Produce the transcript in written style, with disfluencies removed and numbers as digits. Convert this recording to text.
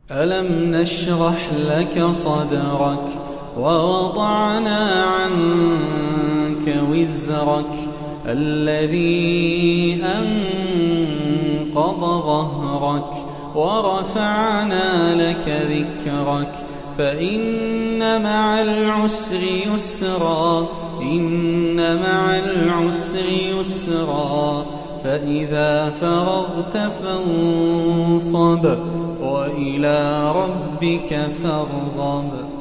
ألم نشرح لك صدرك ووضعنا عنك وزرك الذي أنقض ظهرك ورفعنا لك ذكرك فإن مع العسر يسرا إن مع العسر يسرا فإذا فرغت فانصب وإلى ربك فارغب.